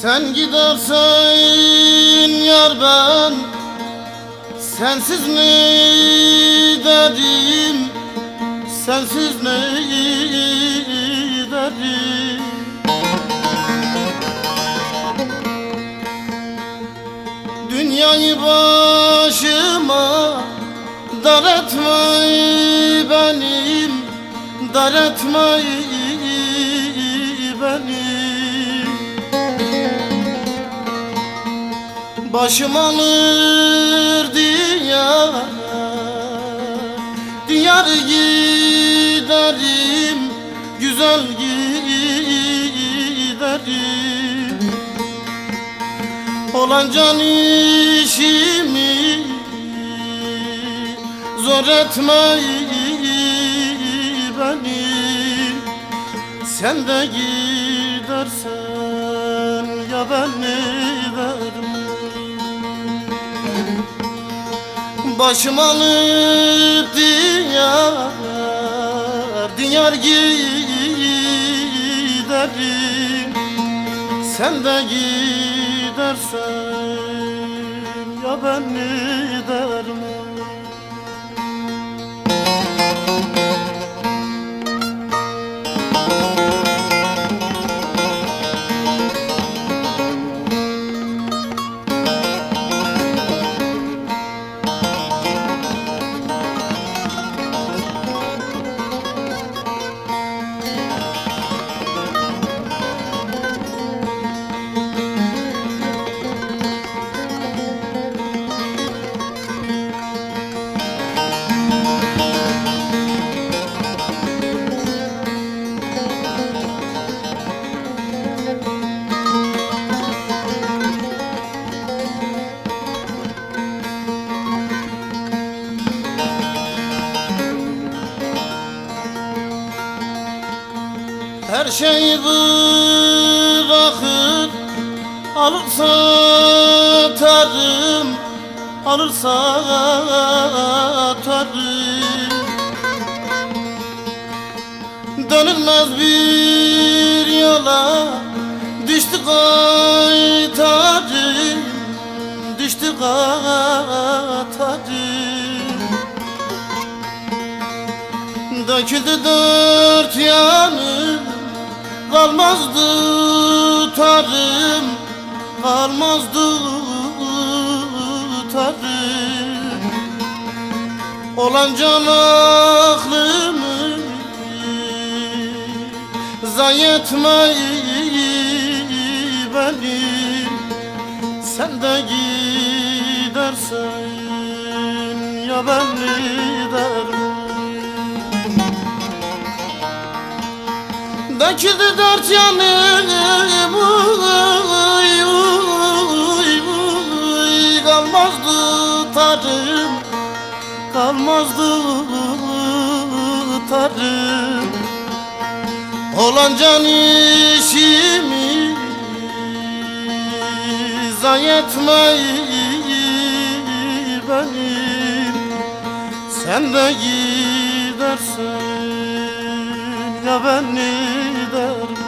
Sen gidersen yar ben sensiz ne derim, sensiz ne derim. Dünyayı başıma dar etme benim, dar etme benim. Başım alır diyar, diyar giderim, güzel giderim. Olan can işimi zor etme beni. Sen de gidersen ya ben ne derim? Başım alıp diyar, diyar giderim. Sen de gidersen ya ben ne derim? Her şeyi bırakır, alır satarım, alır satarım. Dönülmez bir yola düştü kaytarım, düştü kaytarım. Döküldü dört yanım, kalmazdı tarım, kalmazdı tarım. Olan can aklımı zayi etme benim. Sen de gidersen ya ben ne derim? Döküldü dört yanım, uy, uy, uy. Kalmazdı tarım, kalmazdı tarım. Olan can işimi zayi etme benim. Sen de gidersen ya ben ne derim?